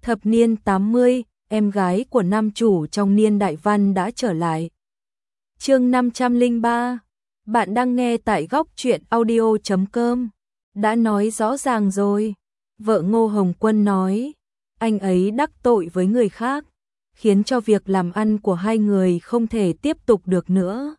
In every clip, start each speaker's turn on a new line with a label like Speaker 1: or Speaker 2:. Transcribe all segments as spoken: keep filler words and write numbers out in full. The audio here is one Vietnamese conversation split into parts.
Speaker 1: Thập niên tám mươi, em gái của nam chủ trong Niên Đại Văn đã trở lại. Chương năm trăm lẻ ba. Bạn đang nghe tại góc truyện audio chấm com. Đã nói rõ ràng rồi. Vợ Ngô Hồng Quân nói, anh ấy đắc tội với người khác, khiến cho việc làm ăn của hai người không thể tiếp tục được nữa.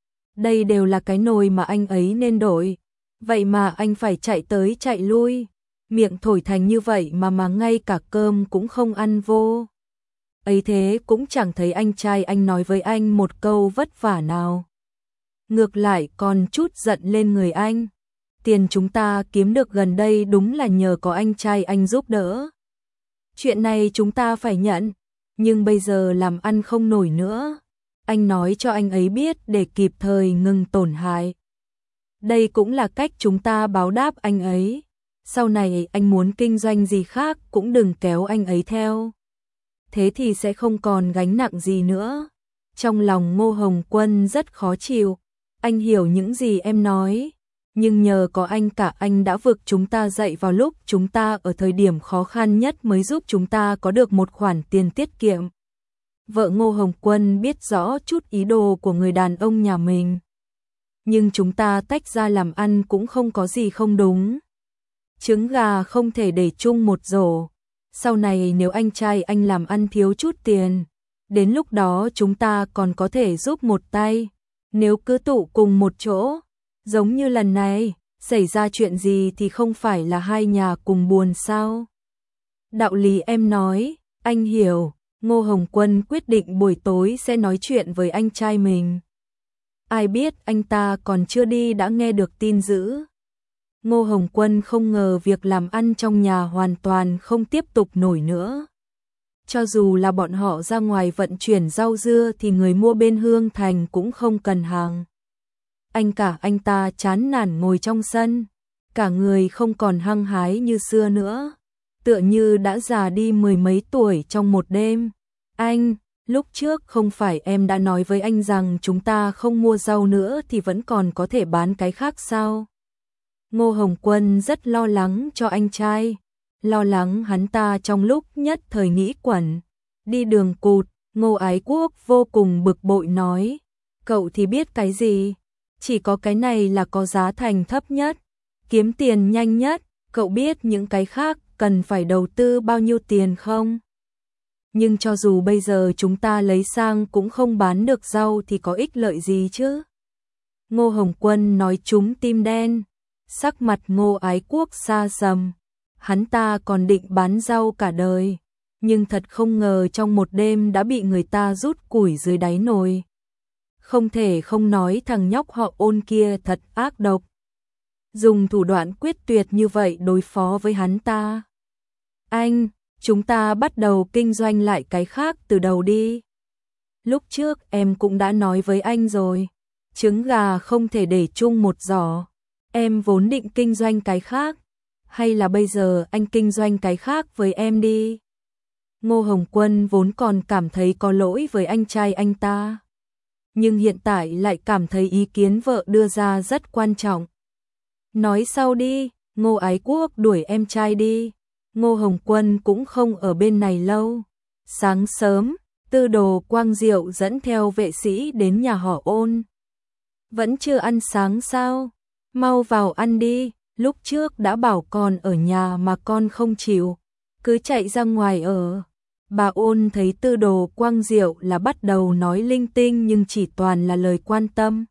Speaker 1: Đây đều là cái nồi mà anh ấy nên đổi. Vậy mà anh phải chạy tới chạy lui, miệng thổi thành như vậy mà mà ngay cả cơm cũng không ăn vô. Ấy thế cũng chẳng thấy anh trai anh nói với anh một câu vất vả nào. Ngược lại còn chút giận lên người anh. Tiền chúng ta kiếm được gần đây đúng là nhờ có anh trai anh giúp đỡ. Chuyện này chúng ta phải nhận, nhưng bây giờ làm ăn không nổi nữa. Anh nói cho anh ấy biết để kịp thời ngừng tổn hại. Đây cũng là cách chúng ta báo đáp anh ấy. Sau này anh muốn kinh doanh gì khác cũng đừng kéo anh ấy theo. Thế thì sẽ không còn gánh nặng gì nữa. Trong lòng Ngô Hồng Quân rất khó chịu. Anh hiểu những gì em nói, nhưng nhờ có anh cả anh đã vực chúng ta dậy vào lúc chúng ta ở thời điểm khó khăn nhất mới giúp chúng ta có được một khoản tiền tiết kiệm. Vợ Ngô Hồng Quân biết rõ chút ý đồ của người đàn ông nhà mình. Nhưng chúng ta tách ra làm ăn cũng không có gì không đúng. Trứng gà không thể để chung một rổ. Sau này nếu anh trai anh làm ăn thiếu chút tiền, đến lúc đó chúng ta còn có thể giúp một tay. Nếu cứ tụ cùng một chỗ, giống như lần này, xảy ra chuyện gì thì không phải là hai nhà cùng buồn sao? Đạo lý em nói, anh hiểu. Ngô Hồng Quân quyết định buổi tối sẽ nói chuyện với anh trai mình. Ai biết anh ta còn chưa đi đã nghe được tin dữ. Ngô Hồng Quân không ngờ việc làm ăn trong nhà hoàn toàn không tiếp tục nổi nữa. Cho dù là bọn họ ra ngoài vận chuyển rau dưa thì người mua bên Hương Thành cũng không cần hàng. Anh cả anh ta chán nản ngồi trong sân, cả người không còn hăng hái như xưa nữa, tựa như đã già đi mười mấy tuổi trong một đêm. Anh, lúc trước không phải em đã nói với anh rằng chúng ta không mua rau nữa thì vẫn còn có thể bán cái khác sao? Ngô Hồng Quân rất lo lắng cho anh trai, lo lắng hắn ta trong lúc nhất thời nghĩ quẩn. Đi đường cụt, Ngô Ái Quốc vô cùng bực bội nói, cậu thì biết cái gì? Chỉ có cái này là có giá thành thấp nhất, kiếm tiền nhanh nhất, cậu biết những cái khác cần phải đầu tư bao nhiêu tiền không? Nhưng cho dù bây giờ chúng ta lấy sang cũng không bán được rau thì có ích lợi gì chứ? Ngô Hồng Quân nói trúng tim đen, sắc mặt Ngô Ái Quốc xa sầm. Hắn ta còn định bán rau cả đời, nhưng thật không ngờ trong một đêm đã bị người ta rút củi dưới đáy nồi. Không thể không nói thằng nhóc họ Ôn kia thật ác độc. Dùng thủ đoạn quyết tuyệt như vậy đối phó với hắn ta. Anh, chúng ta bắt đầu kinh doanh lại cái khác từ đầu đi. Lúc trước em cũng đã nói với anh rồi, trứng gà không thể để chung một giỏ. Em vốn định kinh doanh cái khác, hay là bây giờ anh kinh doanh cái khác với em đi. Ngô Hồng Quân vốn còn cảm thấy có lỗi với anh trai anh ta, nhưng hiện tại lại cảm thấy ý kiến vợ đưa ra rất quan trọng. Nói sau đi, Ngô Ái Quốc đuổi em trai đi. Ngô Hồng Quân cũng không ở bên này lâu. Sáng sớm, Tư Đồ Quang Diệu dẫn theo vệ sĩ đến nhà họ Ôn. Vẫn chưa ăn sáng sao? Mau vào ăn đi, lúc trước đã bảo con ở nhà mà con không chịu, cứ chạy ra ngoài ở. Bà Ôn thấy Tư Đồ Quang Diệu là bắt đầu nói linh tinh nhưng chỉ toàn là lời quan tâm.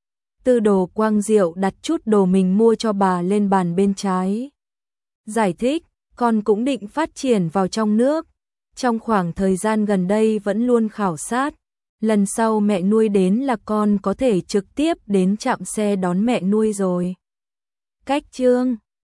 Speaker 1: Tư Đồ Quang Diệu đặt chút đồ mình mua cho bà lên bàn bên trái. Giải thích, con cũng định phát triển vào trong nước. Trong khoảng thời gian gần đây vẫn luôn khảo sát. Lần sau mẹ nuôi đến là con có thể trực tiếp đến trạm xe đón mẹ nuôi rồi. Cách chương